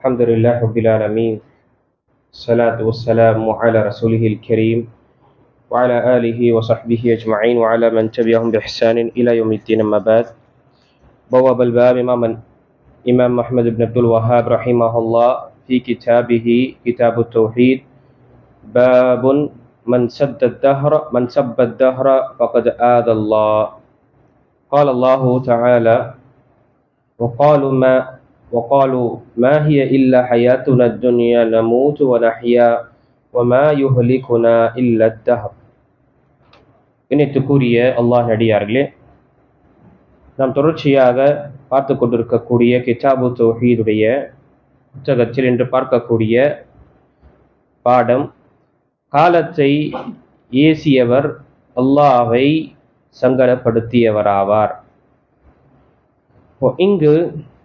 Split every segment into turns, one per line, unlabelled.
الحمد لله رب العالمين. الصلاة والسلام على رسوله الكريم وعلى آله وصحبه أجمعين وعلى من تبعهم بإحسان إلى يوم الدين. أما بعد. بواب الباب إمام محمد بن عبد الوهاب رحمه الله في كتابه كتاب التوحيد باب من سب الدهر فقد آذى الله. قال الله تعالى وقالوا ما هي إلا حياتنا الدنيا نموت ونحيا وما يهلكنا إلا الدهر. இணைத்துக்குரிய அல்லாஹ் நடிகார்களே, நாம் தொடர்ச்சியாக பார்த்து கொண்டிருக்கக்கூடிய கிதாபு தௌஹீதுடைய புத்தகத்தில் இன்று பார்க்கக்கூடிய பாடம் காலத்தை ஏசியவர் அல்லாஹ்வை சங்கடப்படுத்தியவராவார். இங்கு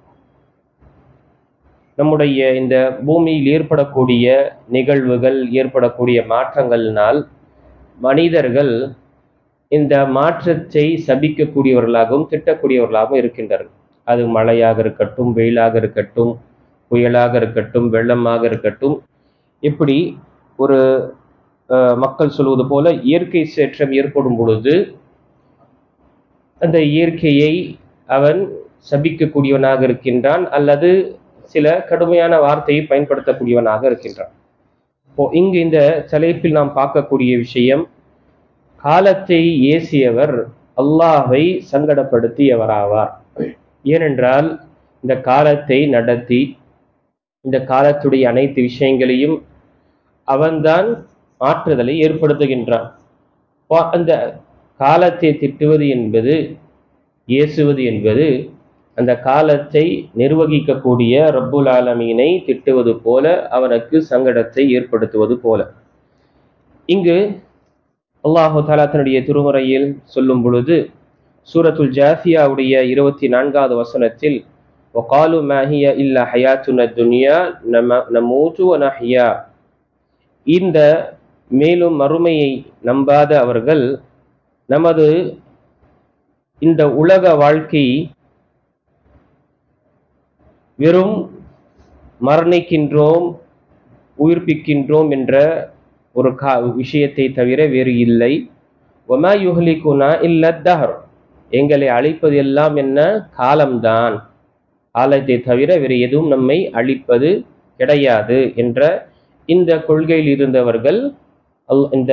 நம்முடைய இந்த பூமியில் ஏற்படக்கூடிய நிகழ்வுகள், ஏற்படக்கூடிய மாற்றங்களினால் மனிதர்கள் இந்த மாற்றத்தை சபிக்கக்கூடியவர்களாகவும் திட்டக்கூடியவர்களாகவும் இருக்கின்றனர். அது மழையாக இருக்கட்டும், வெயிலாக இருக்கட்டும், புயலாக இருக்கட்டும், வெள்ளமாக இருக்கட்டும், இப்படி ஒரு மக்கள் சொல்வது போல இயற்கை சீற்றம் ஏற்படும் பொழுது அந்த இயற்கையை அவன் சபிக்கக்கூடியவனாக இருக்கின்றான், அல்லது சில கடுமையான வார்த்தையை பயன்படுத்தக்கூடியவனாக இருக்கின்றான். இங்கு இந்த தலைப்பில் நாம் பார்க்கக்கூடிய விஷயம், காலத்தை ஏசியவர் அல்லாஹ்வை சங்கடப்படுத்தியவராவார். ஏனென்றால் இந்த காலத்தை நடத்தி இந்த காலத்துடைய அனைத்து விஷயங்களையும் அவன்தான் மாற்றுதலை ஏற்படுத்துகின்றான். அந்த காலத்தை திட்டுவது என்பது, ஏசுவது என்பது அந்த காலத்தை நிர்வகிக்கக்கூடிய ரப்புல் ஆலமீனை திட்டுவது போல, அவனுக்கு சங்கடத்தை ஏற்படுத்துவது போல. இங்கு அல்லாஹு தஆலா தன்னுடைய திருமுறையில் சொல்லும் பொழுது சூரத்துல் ஜாசியாவுடைய 24வது வசனத்தில் وقالوا ما هي إلا حياتنا الدنيا نموت ونحيا, இந்த மேலும் மறுமையை நம்பாத அவர்கள் நமது இந்த உலக வாழ்க்கை வெறும் மரணிக்கின்றோம், உயிர்ப்பிக்கின்றோம் என்ற ஒரு விஷயத்தை தவிர வேறு இல்லை. வமா யுஹ்லிகுனா இல்ல தஹர், எங்களை அழிப்பது எல்லாம் என்ன? காலம்தான். காலத்தை தவிர வேறு எதுவும் நம்மை அழிப்பது கிடையாது என்ற இந்த கொள்கையில் இருந்தவர்கள், இந்த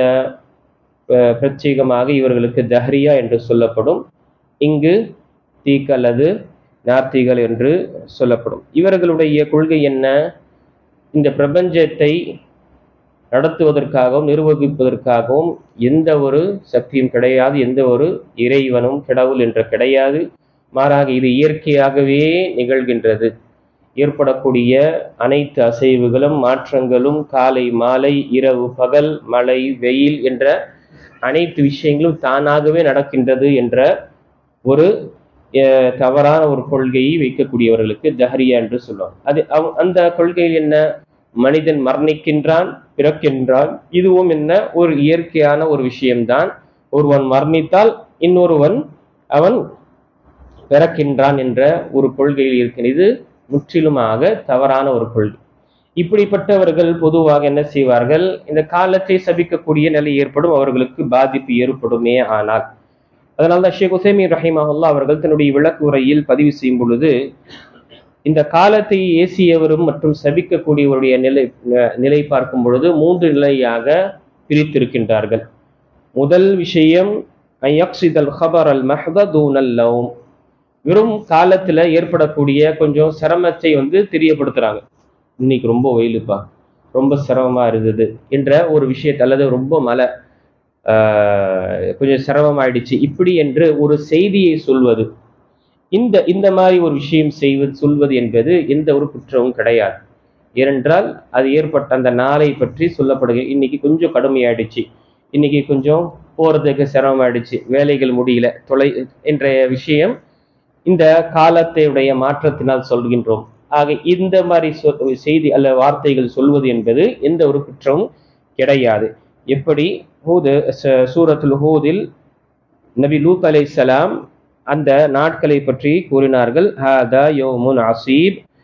பிரத்யேகமாக இவர்களுக்கு தஹ்ரியா என்று சொல்லப்படும், இங்கு தீக் அல்லது நாத்திகள் என்று சொல்லப்படும். இவர்களுடைய கொள்கை என்ன? இந்த பிரபஞ்சத்தை நடத்துவதற்காகவும் நிர்வகிப்பதற்காகவும் எந்த ஒரு சக்தியும் கிடையாது, எந்த ஒரு இறைவனும் கடவுள் என்ற கிடையாது. மாறாக இது இயற்கையாகவே நிகழ்கின்றது. ஏற்படக்கூடிய அனைத்து அசைவுகளும் மாற்றங்களும், காலை மாலை, இரவு பகல், மழை வெயில் என்ற அனைத்து விஷயங்களும் தானாகவே நடக்கின்றது என்ற ஒரு தவறான ஒரு கொள்கையை வைக்கக்கூடியவர்களுக்கு தஹ்ரியா என்று சொல்லுவாங்க. அது அந்த கொள்கையில் என்ன? மனிதன் மரணிக்கின்றான், பிறக்கின்றான், இதுவும் என்ன? ஒரு இயற்கையான ஒரு விஷயம்தான். ஒருவன் மரணித்தால் இன்னொருவன் அவன் பிறக்கின்றான் என்ற ஒரு கொள்கையில் இருக்கிறது. இது முற்றிலுமாக தவறான ஒரு கொள்கை. இப்படிப்பட்டவர்கள் பொதுவாக என்ன செய்வார்கள்? இந்த காலத்தை சபிக்கக்கூடிய நிலை ஏற்படும், அவர்களுக்கு பாதிப்பு ஏற்படுமே. ஆனால் அதனால்தான் ஷேக் உசைமீன் ரஹிமஹுல்லாஹ் அவர்கள் தன்னுடைய விளக்கு உரையில் பதிவு செய்யும் பொழுது இந்த காலத்தை ஏசியவரும் மற்றும் சபிக்கக்கூடியவருடைய நிலை பார்க்கும் பொழுது 3 நிலையாக பிரித்திருக்கின்றார்கள். முதல் விஷயம் ஐயக்ஸிதல் ஹபர் அல் மஹ்த தூனல் லௌம், வெறும் காலத்துல ஏற்படக்கூடிய கொஞ்சம் சிரமத்தை தெரியப்படுத்துறாங்க. இன்னைக்கு ரொம்ப வெயிலுப்பா, ரொம்ப சிரமமா இருந்தது என்ற ஒரு விஷயத்தை, அல்லது ரொம்ப மழை, கொஞ்சம் சிரமமாயிடுச்சு, இப்படி என்று ஒரு செய்தியை சொல்வது, இந்த மாதிரி ஒரு விஷயம் சொல்வது என்பது எந்த ஒரு குற்றமும் கிடையாது. ஏனென்றால் அது ஏற்பட்ட அந்த நாளை பற்றி சொல்லப்படுகிறது. இன்னைக்கு கொஞ்சம் கடுமையாயிடுச்சு, இன்னைக்கு கொஞ்சம் போறதுக்கு சிரமமாயிடுச்சு, வேலைகள் முடியல, என்ற விஷயம் இந்த காலத்தையுடைய மாற்றத்தினால் சொல்கின்றோம். ஆக இந்த மாதிரி செய்தி அல்ல வார்த்தைகள் சொல்வது என்பது எந்த ஒரு குற்றமும் கிடையாது. எப்படி சூரத்துல் ஹூதில் நபி லூத் அலைஹிஸ்ஸலாம் அந்த நாட்களை பற்றி கூறினார்கள். ஹாதா யௌமுன் அசீப்,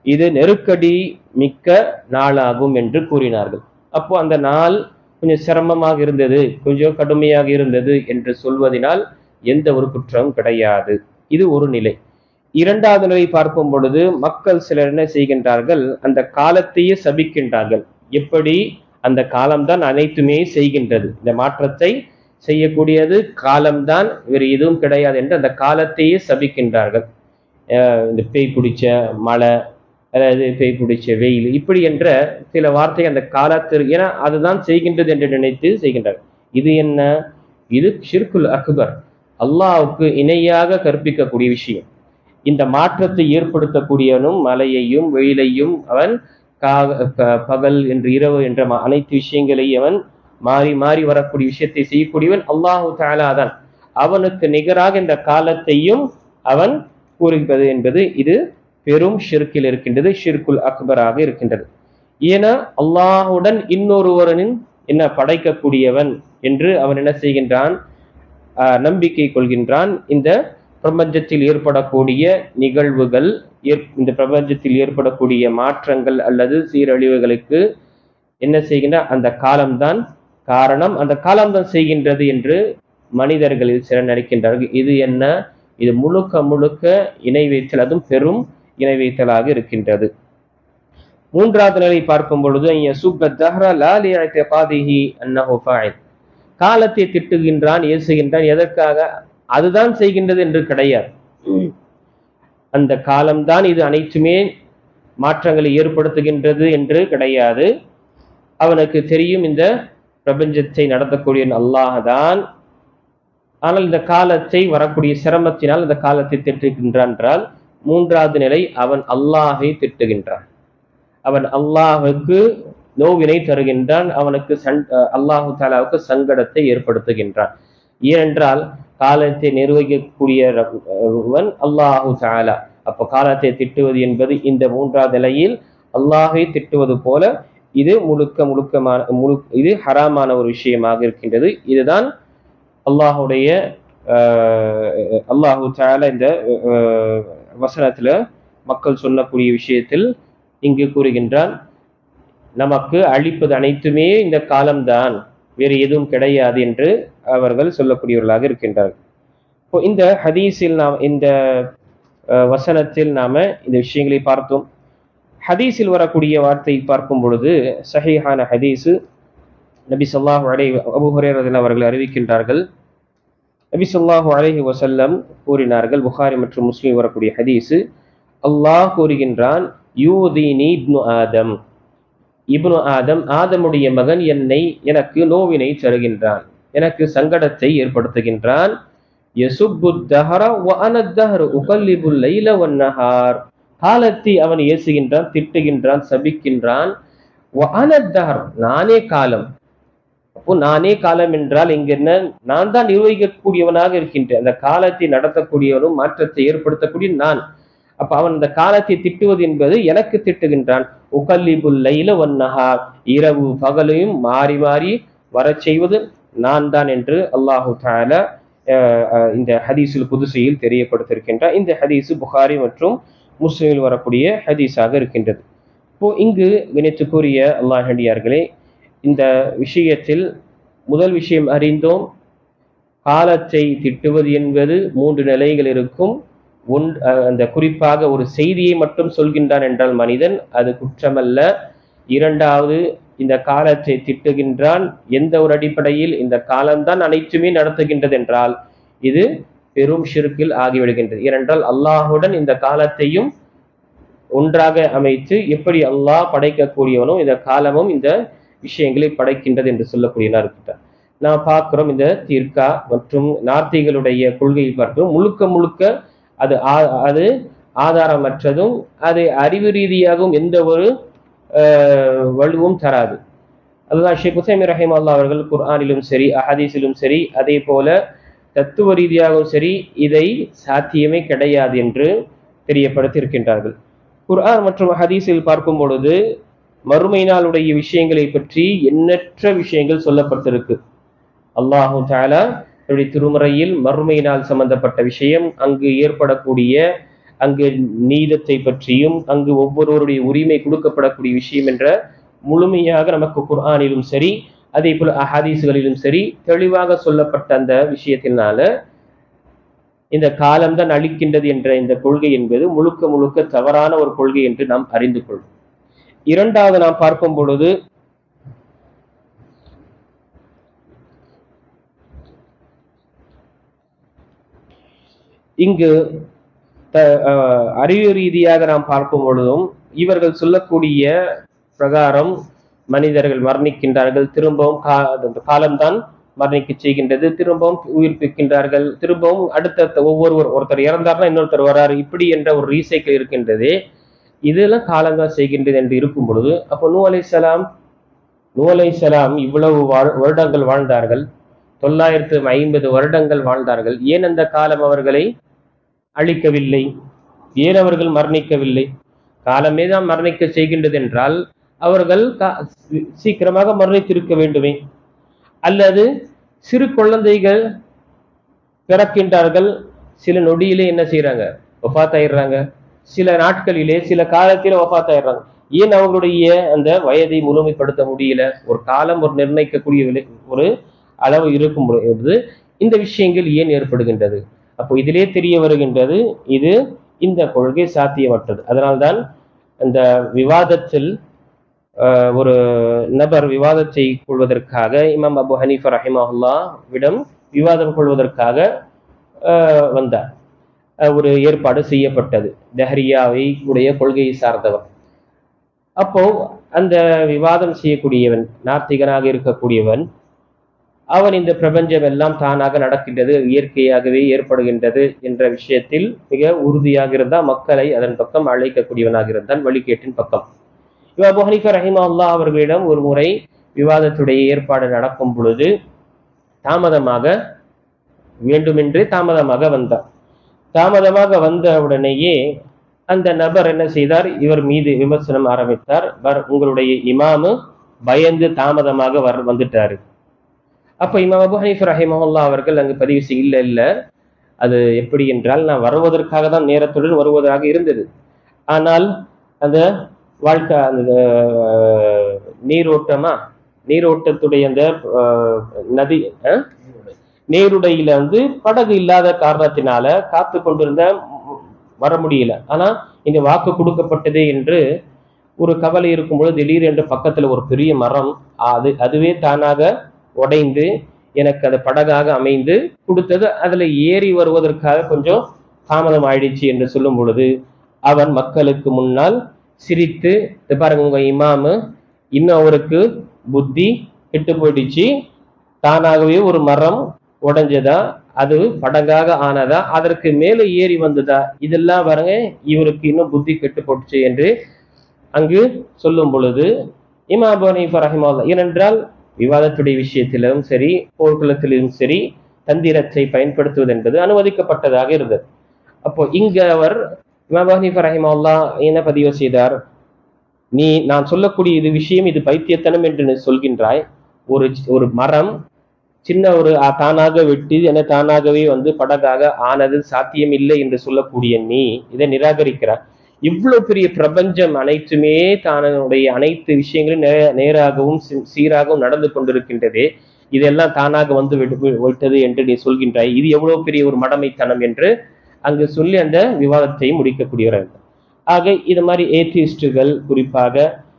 இது நெருக்கடி மிக்க நாளாகும் என்று கூறினார்கள். அப்போ அந்த நாள் கொஞ்சம் சிரமமாக இருந்தது, கொஞ்சம் கடுமையாக இருந்தது என்று சொல்வதனால் எந்த ஒரு குற்றமும் கிடையாது. இது ஒரு நிலை. இரண்டாவது நிலை பார்க்கும் பொழுது மக்கள் சிலர் என்ன செய்கின்றார்கள், அந்த காலத்தையே சபிக்கின்றார்கள். எப்படி? அந்த காலம்தான் அனைத்துமே செய்கின்றது, இந்த மாற்றத்தை செய்யக்கூடியது காலம்தான், வேறு எதுவும் கிடையாது என்று அந்த காலத்தையே சபிக்கின்றார்கள். இந்த பேய் பிடிச்ச மழை, அதாவது பேய் பிடிச்ச வெயில், இப்படி என்ற சில வார்த்தை அந்த காலத்திற்கு, ஏன்னா அதுதான் செய்கின்றது என்று நினைத்து செய்கின்றார். இது என்ன? இது ஷிர்குல் அக்பர், அல்லாஹ்வுக்கு இணையாக கற்பிக்கக்கூடிய விஷயம். இந்த மாற்றத்தை ஏற்படுத்தக்கூடியவனும் மழையையும் வெயிலையும் அவன் பகல் என்று இரவு என்ற அனைத்து விஷயங்களையும் அவன் மாறி மாறி வரக்கூடிய விஷயத்தை செய்யக்கூடியவன் அல்லாஹு தஆலா தான். அவனுக்கு நிகராக இந்த காலத்தையும் அவன் கூறுகிறது என்பது இது பெரும் ஷிர்கில் இருக்கின்றது, ஷிர்குல் அக்பராக இருக்கின்றது. ஏன்னா அல்லாஹுடன் இன்னொருவரின் என்ன படைக்கக்கூடியவன் என்று அவன் என்ன செய்கின்றான், நம்பிக்கை கொள்கின்றான். இந்த பிரபஞ்சத்தில் ஏற்படக்கூடிய நிகழ்வுகள், இந்த பிரபஞ்சத்தில் ஏற்படக்கூடிய மாற்றங்கள் அல்லது சீரழிவுகளுக்கு என்ன செய்கின்ற அந்த காலம்தான் காரணம், அந்த காலம்தான் செய்கின்றது என்று மனிதர்களில் சிலர் நினைக்கின்றார்கள். இது என்ன? இது முழுக்க முழுக்க இணை வைத்தல், அதுவும் பெரும் இணை வைத்தலாக இருக்கின்றது. மூன்றாவது நிலை பார்க்கும் பொழுது காலத்தை திட்டுகின்றான், ஏசுகின்றான். எதற்காக? அதுதான் செய்கின்றது என்று கிடையாது. அந்த காலம்தான் இது அனைத்துமே மாற்றங்களை ஏற்படுத்துகின்றது என்று கிடையாது. அவனுக்கு தெரியும் இந்த பிரபஞ்சத்தை நடத்தக்கூடிய அல்லாஹ் தான். ஆனால் இந்த காலத்தை வரக்கூடிய சிரமத்தினால் இந்த காலத்தை திட்டுகின்றான் என்றால், மூன்றாவது நிலை அவன் அல்லாஹை திட்டுகின்றான், அவன் அல்லாஹுக்கு நோவினை தருகின்றான், அவனுக்கு அல்லாஹு தஆலாவுக்கு சங்கடத்தை ஏற்படுத்துகின்றான். ஏனென்றால் காலத்தை நிர்வகிக்கக்கூடியவன் அல்லாஹு தஆலா. அப்போ காலத்தை திட்டுவது என்பது இந்த மூன்றாவது நிலையில் அல்லாஹை திட்டுவது போல இது இது ஹராமான ஒரு விஷயமாக இருக்கின்றது. இதுதான் அல்லாஹுடைய அல்லாஹு தஆலா இந்த வசனத்துல மக்கள் சொல்லக்கூடிய விஷயத்தில் இங்கு கூறுகின்றான், நமக்கு அழிப்பது அனைத்துமே இந்த காலம்தான், வேறு எதுவும் கிடையாது என்று அவர்கள் சொல்லக்கூடியவர்களாக இருக்கின்றார்கள். இப்போ இந்த ஹதீஸில் நாம் இந்த வசனத்தில் நாம இந்த விஷயங்களை பார்த்தோம். ஹதீஸில் வரக்கூடிய வார்த்தை பார்க்கும் பொழுது சஹீஹான ஹதீஸு, நபி ஸல்லல்லாஹு அலைஹி அபூ ஹுரைரா ரலியல்லாஹு அவர்கள் அறிவிக்கின்றார்கள், நபி ஸல்லல்லாஹு அலைஹி வஸல்லம் கூறினார்கள், புகாரி மற்றும் முஸ்லிம் வரக்கூடிய ஹதீஸு, அல்லாஹ் கூறுகின்றான், யூதீனி இப்னு ஆதம், இப்னு ஆதம், ஆதமுடைய மகன் எனக்கு நோவினை தருகின்றான், எனக்கு சங்கடத்தை ஏற்படுத்துகின்றான். யசுப்பு தஹர வ அன தஹர் உகல்லிபுல் லைல வன் நஹார், காலத்தை அவன் ஏசுகின்றான், திட்டுகின்றான், சபிக்கின்றான். வ அன தஹர், நானே காலம். அப்போ நானே காலம் என்றால் இங்க என்ன? நான் தான் நிர்வகிக்கக்கூடியவனாக இருக்கின்றேன், அந்த காலத்தை நடத்தக்கூடியவனும் மாற்றத்தை ஏற்படுத்தக்கூடிய நான். அப்ப அவன் இந்த காலத்தை திட்டுவது என்பது எனக்கு திட்டுகின்றான். உகல்லிபுல் லைல வன் நஹார், இரவு பகலையும் மாறி மாறி வரச் செய்வது நான் தான் என்று அல்லாஹு தஆலா இந்த ஹதீஸுல் குதுஸியில் தெரியப்படுத்திருக்கின்றார். இந்த ஹதீஸு புகாரி மற்றும் முஸ்லிமில் வரக்கூடிய ஹதீஸாக இருக்கின்றது. இப்போ இங்கு கணித்துக்குரிய அல்லாஹ்வியார்களே, இந்த விஷயத்தில் முதல் விஷயம் அறிந்தோம், காலத்தை திட்டுவது என்பது மூன்று நிலைகள் இருக்கும். அந்த குறிப்பாக ஒரு செய்தியை மட்டும் சொல்கின்றான் என்றால் மனிதன், அது குற்றமல்ல. இரண்டாவது, இந்த காலத்தை திட்டுகின்றான் எந்த ஒரு அடிப்படையில்? இந்த காலம்தான் அனைத்துமே நடத்துகின்றது என்றால் இது பெரும் ஷிர்கில் ஆகிவிடுகின்றது. ஏனென்றால் அல்லாஹுடன் இந்த காலத்தையும் ஒன்றாக அமைத்து, எப்படி அல்லாஹ் படைக்கக்கூடியவனோ இந்த காலமும் இந்த விஷயங்களை படைக்கின்றது என்று சொல்லக்கூடிய இருக்கிறார். நான் பார்க்கிறோம், இந்த தீர்க்கா மற்றும் நார்த்திகளுடைய கொள்கையை பார்க்கிறோம், முழுக்க முழுக்க அது ஆதாரமற்றதும், அது அறிவு ரீதியாகவும் எந்த ஒரு வலுவும் தராது. அதுதான் ஷேக் உசைமீன் ரஹிமஹுல்லாஹ் அவர்கள் குர்ஆனிலும் சரி அஹதீஸிலும் சரி, அதே போல தத்துவ ரீதியாகவும் சரி, இதை சாத்தியமே கிடையாது என்று தெரியப்படுத்தி இருக்கின்றார்கள். குர்ஆன் மற்றும் ஹதீஸில் பார்க்கும் பொழுது மறுமை நாளுடைய விஷயங்களை பற்றி எண்ணற்ற விஷயங்கள் சொல்லப்பட்டிருக்கு. அல்லாஹு தஆலா திருமறையில் மறுமை நாள் சம்பந்தப்பட்ட விஷயம், அங்கு ஏற்படக்கூடிய அங்கு நீதத்தை பற்றியும் அங்கு ஒவ்வொருவருடைய உரிமை கொடுக்கப்படக்கூடிய விஷயம் என்ற முழுமையாக நமக்கு குர்ஆனிலும் சரி அதே போல அஹாதீஸ்களிலும் சரி தெளிவாக சொல்லப்பட்ட அந்த விஷயத்தினால இந்த காலம்தான் அழிக்கின்றது என்ற இந்த கொள்கை என்பது முழுக்க முழுக்க தவறான ஒரு கொள்கை என்று நாம் அறிந்து கொள்வோம். இரண்டாவது நாம் பார்க்கும் பொழுது இங்கு அறிவு ரீதியாக நாம் பார்க்கும் பொழுதும் இவர்கள் சொல்லக்கூடிய பிரகாரம் மனிதர்கள் மரணிக்கின்றார்கள், திரும்பவும் காலம்தான் மரணிக்க செய்கின்றது, திரும்பவும் உயிர்ப்பிக்கின்றார்கள், திரும்பவும் அடுத்த ஒருத்தர் இறந்தார்னா இன்னொருத்தர் வராரு, இப்படி என்ற ஒரு ரீசைக்கிள் இருக்கின்றது. இதெல்லாம் காலம்தான் செய்கின்றது என்று இருக்கும் பொழுது அப்போ நூ அலைஹிஸ்ஸலாம் இவ்வளவு வருடங்கள் வாழ்ந்தார்கள், 950 வருடங்கள் வாழ்ந்தார்கள். ஏன் அந்த காலம் அவர்களை அழிக்கவில்லை? ஏன் அவர்கள் மரணிக்கவில்லை? காலமே தான் மரணிக்க செய்கின்றது என்றால் அவர்கள் சீக்கிரமாக மரணித்திருக்க வேண்டுமே. அல்லது சிறு குழந்தைகள் பிறக்கின்றார்கள், சில நொடியிலே என்ன செய்யறாங்க, வஃபாத் ஆயிடுறாங்க, சில நாட்களிலே சில காலத்திலே வஃபாத் ஆயிடுறாங்க. ஏன் அவர்களுடைய அந்த வயதை முழுமைப்படுத்த முடியல? ஒரு காலம் ஒரு நிர்ணயிக்கக்கூடிய ஒரு அளவு இருக்கும் பொழுது இந்த விஷயங்கள் ஏன் ஏற்படுகின்றது? அப்போ இதிலே தெரிய வருகின்றது இது இந்த கொள்கை சாத்தியமற்றது. அதனால்தான் அந்த விவாதத்தில் ஒரு நபர் விவாதத்தை கொள்வதற்காக இமாம் அபு ஹனீஃபா ரஹிமஹுல்லாஹ் விடம் விவாதம் கொள்வதற்காக வந்தார். ஒரு ஏற்பாடு செய்யப்பட்டது, தஹ்ரியாவை உடைய கொள்கையை சார்ந்தவர். அப்போ அந்த விவாதம் செய்யக்கூடியவன் நாத்திகனாக இருக்கக்கூடியவன், அவன் இந்த பிரபஞ்சம் எல்லாம் தானாக நடக்கின்றது, இயற்கையாகவே ஏற்படுகின்றது என்ற விஷயத்தில் மிக உறுதியாக இருந்தால் மக்களை அதன் பக்கம் அழைக்கக்கூடியவனாக இருந்தான், வழிகேட்டின் பக்கம். அபூ ஹனீஃபா ரஹிமஹுல்லாஹ் அவர்களிடம் ஒரு முறை விவாதத்துடைய ஏற்பாடு நடக்கும் பொழுது தாமதமாக, வேண்டுமென்றே தாமதமாக வந்தார். தாமதமாக வந்த உடனேயே அந்த நபர் என்ன செய்தார், இவர் மீது விமர்சனம் ஆரம்பித்தார். உங்களுடைய இமாமு பயந்து தாமதமாக வந்துட்டாரு. அப்ப இமாம் அபூ ஹனீஃபா ரஹிமஹுல்லாஹ் அவர்கள் அங்கு பதிவு செய்ய, இல்ல அது எப்படி என்றால், நான் வருவதற்காக தான் நேரத்துடன் வருவதாக இருந்தது. ஆனால் அந்த வாழ்க்கை அந்த நீரோட்டத்துடைய அந்த நதி நீருடையில படகு இல்லாத காரணத்தினால காத்து கொண்டிருந்த வர முடியல. ஆனா இங்க வாக்கு கொடுக்கப்பட்டதே என்று ஒரு கவலை இருக்கும்போது திடீரென்று பக்கத்துல ஒரு பெரிய மரம் அதுவே தானாக உடைந்து எனக்கு அது படகாக அமைந்து கொடுத்தது. அதுல ஏறி வருவதற்காக கொஞ்சம் தாமதம் ஆயிடுச்சு என்று சொல்லும் பொழுது அவன் மக்களுக்கு முன்னால் சிரித்து, பாருங்க உங்க இமாமு இன்னும் அவருக்கு புத்தி கெட்டு போயிடுச்சு, தானாகவே ஒரு மரம் உடைஞ்சதா, அது படகாக ஆனதா, அதற்கு மேல ஏறி வந்ததா, இதெல்லாம் பாருங்க இவருக்கு இன்னும் புத்தி கெட்டு போட்டுச்சு என்று அங்கு சொல்லும் பொழுது இமாம் அபூ ஹனீஃபா ரஹிமஹுல்லாஹ், ஏனென்றால் விவாதத்துடைய விஷயத்திலும் சரி போர்க்களத்திலும் சரி தந்திரத்தை பயன்படுத்துவது என்பது அனுமதிக்கப்பட்டதாக இருந்தது. அப்போ இங்க அவர் இமாம் அபூ ஹனீஃபா ரஹிமஹுல்லாஹ் என்ன பதிவு செய்தார், நான் சொல்லக்கூடிய இது விஷயம் இது பைத்தியத்தனம் என்று சொல்கின்றாய், ஒரு மரம் சின்ன ஒரு தானாக வெட்டி என தானாகவே படகாக ஆனது சாத்தியம் இல்லை என்று சொல்லக்கூடிய நீ இதை நிராகரிக்கிறார். இவ்வளவு பெரிய பிரபஞ்சம் அனைத்துமே தானுடைய அனைத்து விஷயங்களும் நேராகவும் சீராகவும் நடந்து கொண்டிருக்கின்றது, இதெல்லாம் தானாக விட்டது என்று நீ சொல்கின்றாய், இது எவ்வளவு பெரிய ஒரு மடமைத்தனம் என்று அங்கு சொல்லி அந்த விவாதத்தை முடிக்கக்கூடியவர். ஆக இது மாதிரி ஏத்திஸ்டுகள், குறிப்பாக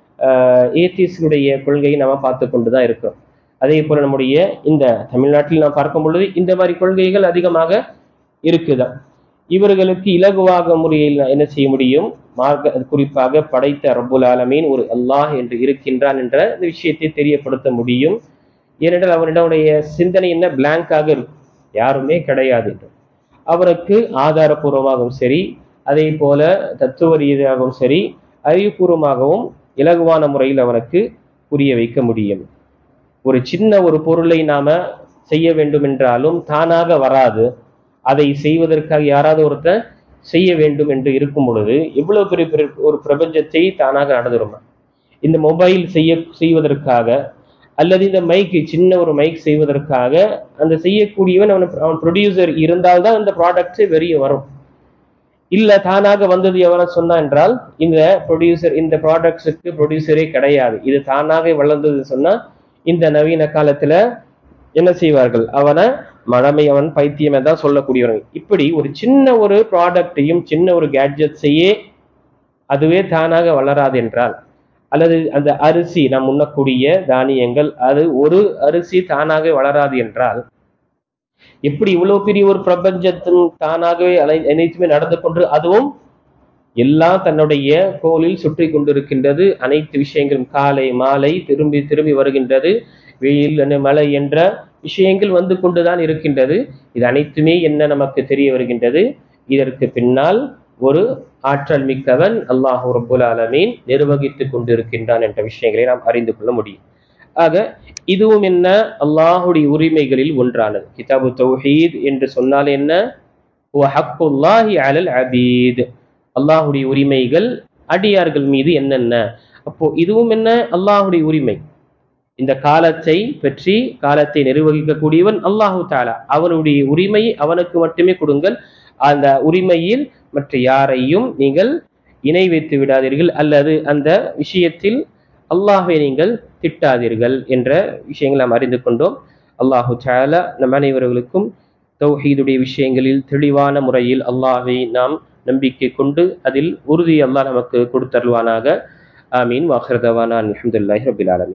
ஏத்திஸ்டுடைய கொள்கையை நம்ம பார்த்து கொண்டுதான் இருக்கிறோம். அதே போல நம்முடைய இந்த தமிழ்நாட்டில் நாம் பார்க்கும் பொழுது இந்த மாதிரி கொள்கைகள் அதிகமாக இருக்குதான். இவர்களுக்கு இலகுவாக முறையில் என்ன செய்ய முடியும், குறிப்பாக படைத்த ரப்புல் ஆலமீன் ஒரு அல்லாஹ் என்று இருக்கின்றான் என்ற இந்த விஷயத்தை தெரியப்படுத்த முடியும். ஏனென்றால் அவனுடைய சிந்தனை என்ன, பிளாங்காக இருக்கும், யாருமே கிடையாது என்று. அவருக்கு ஆதாரபூர்வமாகவும் சரி, அதே போல தத்துவ ரீதியாகவும் சரி, அறிவுபூர்வமாகவும் இலகுவான முறையில் அவனுக்கு புரிய வைக்க முடியும். ஒரு சின்ன ஒரு பொருளை நாம செய்ய வேண்டும் என்றாலும் தானாக வராது, அதை செய்வதற்காக யாராவது ஒருத்தர் செய்ய வேண்டும் என்று இருக்கும் பொழுது எவ்வளவு பெரிய ஒரு பிரபஞ்சத்தை தானாக நடந்துருமா. இந்த மொபைல் செய்வதற்காக அல்லது இந்த மைக்கு, சின்ன ஒரு மைக் செய்வதற்காக அந்த செய்யக்கூடியவன் அவன் ப்ரொடியூசர் இருந்தால்தான் அந்த ப்ராடக்ட் வெளியே வரும். இல்ல தானாக வந்தது எவன சொன்னா என்றால் இந்த ப்ரொடியூசர், இந்த ப்ராடக்ட்ஸுக்கு ப்ரொடியூசரே கிடையாது, இது தானாக வளர்ந்தது சொன்னா இந்த நவீன காலத்துல என்ன செய்வார்கள், அவனை மழமையவன் பைத்தியம் தான் சொல்லக்கூடியவர்கள். இப்படி ஒரு சின்ன ஒரு ப்ராடக்டையும் சின்ன ஒரு கேட்ஜெட்ஸையே அதுவே தானாக வளராது என்றால், அல்லது அந்த அரிசி நாம் உண்ணக்கூடிய தானியங்கள் அது ஒரு அரிசி தானாக வளராது என்றால், எப்படி இவ்வளவு பெரிய ஒரு பிரபஞ்சத்தின் தானாகவே அனைத்துமே நடந்து கொண்டு அதுவும் எல்லாம் தன்னுடைய கோலில் சுற்றி கொண்டிருக்கின்றது. அனைத்து விஷயங்களும் காலை மாலை திரும்பி திரும்பி வருகின்றது. வெயில் மழை என்ற விஷயங்கள் வந்து கொண்டுதான் இருக்கின்றது. இது அனைத்துமே என்ன நமக்கு தெரிய வருகின்றது, இதற்கு பின்னால் ஒரு ஆற்றல் மிக்கவன் அல்லாஹு ரப்புல் ஆலமீன் நிர்வகித்துக் கொண்டிருக்கின்றான் என்ற விஷயங்களை நாம் அறிந்து கொள்ள முடியும். ஆக இதுவும் என்ன, அல்லாஹுடைய உரிமைகளில் ஒன்றானது. கிதாபு தௌஹீத் என்று சொன்னால் என்ன, ஹக்குல்லாஹி அலல் அபீத், அல்லாஹுடைய உரிமைகள் அடியார்கள் மீது என்னென்ன. அப்போ இதுவும் என்ன, அல்லாஹுடைய உரிமை. இந்த காலத்தை பற்றி, காலத்தை நிர்வகிக்கக்கூடியவன் அல்லாஹு தாலா, அவனுடைய உரிமை அவனுக்கு மட்டுமே கொடுங்கள். அந்த உரிமையில் மற்ற யாரையும் நீங்கள் இணை வைத்து விடாதீர்கள், அல்லது அந்த விஷயத்தில் அல்லாஹ்வை நீங்கள் திட்டாதீர்கள் என்ற விஷயங்களை நாம் அறிந்து கொண்டோம். அல்லாஹு தாலா நம் அனைவர்களுக்கும் தௌஹீதுடைய விஷயங்களில் தெளிவான முறையில் அல்லாஹ்வை நாம் நம்பிக்கை கொண்டு அதில் உறுதி அல்லாஹ் நமக்கு கொடுத்தருள்வானாக. ஆமீன். வாஹிர் தவானா அல்ஹம்துலில்லாஹி ரப்பில் ஆலமீன்.